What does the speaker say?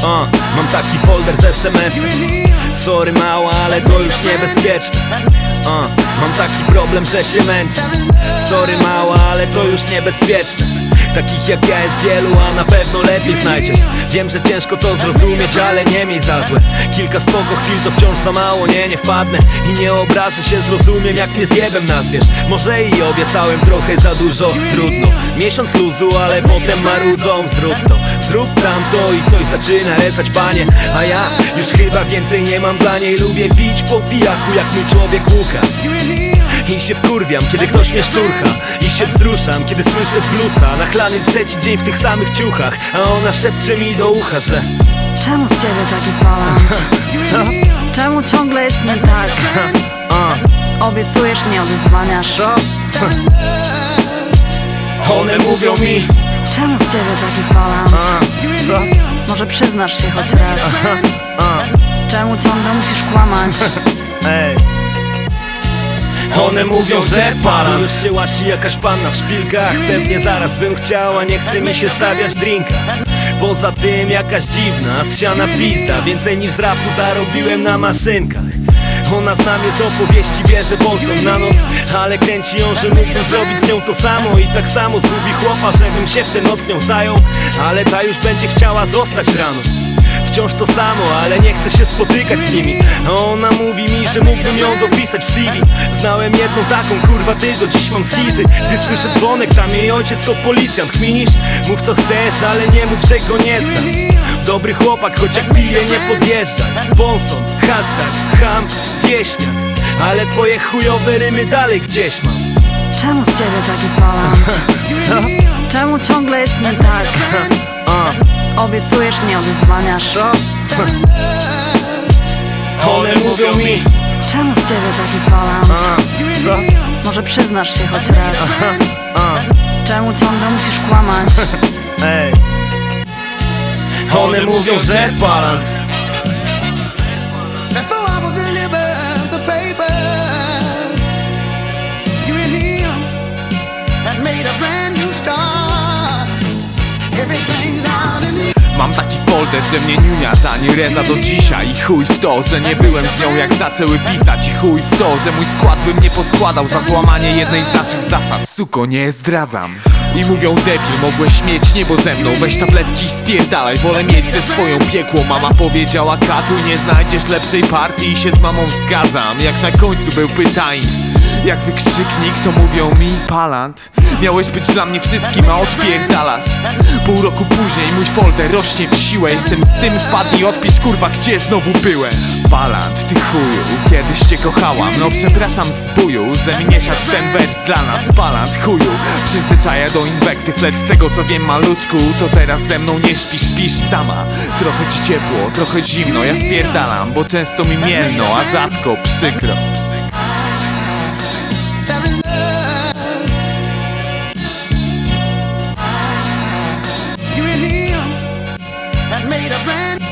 Mam taki folder z SMS-em. Sorry mała, ale to już niebezpieczne. Mam taki problem, że się męczę. Sorry mała, ale to już niebezpieczne. Takich jak ja jest wielu, a na pewno lepiej znajdziesz. Wiem, że ciężko to zrozumieć, ale nie miej za złe. Kilka spoko chwil to wciąż za mało. Nie wpadnę i nie obrażę się, zrozumiem jak mnie zjebem nazwiesz. Może i obiecałem trochę za dużo. Trudno, miesiąc luzu, ale potem marudzą. Zrób to, zrób tamto i coś zaczyna rezać panie. A ja już chyba więcej nie mam dla niej. Lubię pić po pijaku jak mój człowiek Łukasz. I się wkurwiam, kiedy ktoś mnie szturcha. I się wzruszam, kiedy słyszę bluesa. Nachlany trzeci dzień w tych samych ciuchach. A ona szepcze mi do ucha, że czemu z ciebie taki palant? co? Czemu ciągle jest nie tak? Obiecujesz, nie odzwaniasz. Co? One mówią mi czemu z ciebie taki palant? co? Może przyznasz się choć raz. Czemu ciągle musisz kłamać? Ej. One mówią, że palant. Już się łasi jakaś panna w szpilkach. Pewnie zaraz bym chciała, nie chce mi się stawiać drinka. Poza tym jakaś dziwna, z siana pizda. Więcej niż z rapu zarobiłem na maszynkach. Ona zna mnie z opowieści, bierze bonson na noc. Ale kręci ją, że mógłbym zrobić z nią to samo. I tak samo zgubi chłopa, żebym się w tę noc nią zajął. Ale ta już będzie chciała zostać rano. Wciąż to samo, ale nie chcę się spotykać z nimi. A ona mówi mi, że mógłbym ją dopisać w CV. Znałem jedną taką, kurwa ty, do dziś mam schizy. Gdy słyszę dzwonek, tam jej ojciec to policjant. Kminisz? Mów co chcesz, ale nie mów, że go nie znasz. Dobry chłopak, choć jak pije nie podjeżdżaj. Bonson, hashtag, ham, wieśniak. Ale twoje chujowe rymy dalej gdzieś mam. Czemu z ciebie taki palant? Co? Czemu ciągle jest nie tak? Obiecujesz, nie odzwaniasz. Co? One mówią mi czemu z ciebie taki palant? co? Może przyznasz się choć raz. Czemu ciągle musisz kłamać? Ej. One mówią, że palant. Before I will deliver the papers, you and him had made a brand new start. Everything's out in the Mam taki folder, że mnie niunia za nie reza do dzisiaj. I chuj w to, że nie byłem z nią jak zaczęły pisać. I chuj w to, że mój skład bym nie poskładał za złamanie jednej z naszych zasad. Suko, nie zdradzam. I mówią debil, mogłeś mieć niebo ze mną. Weź tabletki i spierdalaj, wolę mieć ze swoją piekło. Mama powiedziała katuj, nie znajdziesz lepszej partii. I się z mamą zgadzam, jak na końcu był pytajnik. Jak wykrzyknik, to mówią mi palant. Miałeś być dla mnie wszystkim, a odpierdalasz. Pół roku później mój folder rośnie w siłę. Jestem z tym, wpadnij, odpisz kurwa, gdzie znowu byłem. Palant, ty chuju, kiedyś cię kochałam. No przepraszam zbuju, że mi nie siadł ten wers dla nas. Palant, chuju, przyzwyczaja do inwektyw. Lecz z tego co wiem maluczku, to teraz ze mną nie śpisz, śpisz sama. Trochę ci ciepło, trochę zimno, ja spierdalam. Bo często mi mielno, a rzadko przykro. you and him had made a brand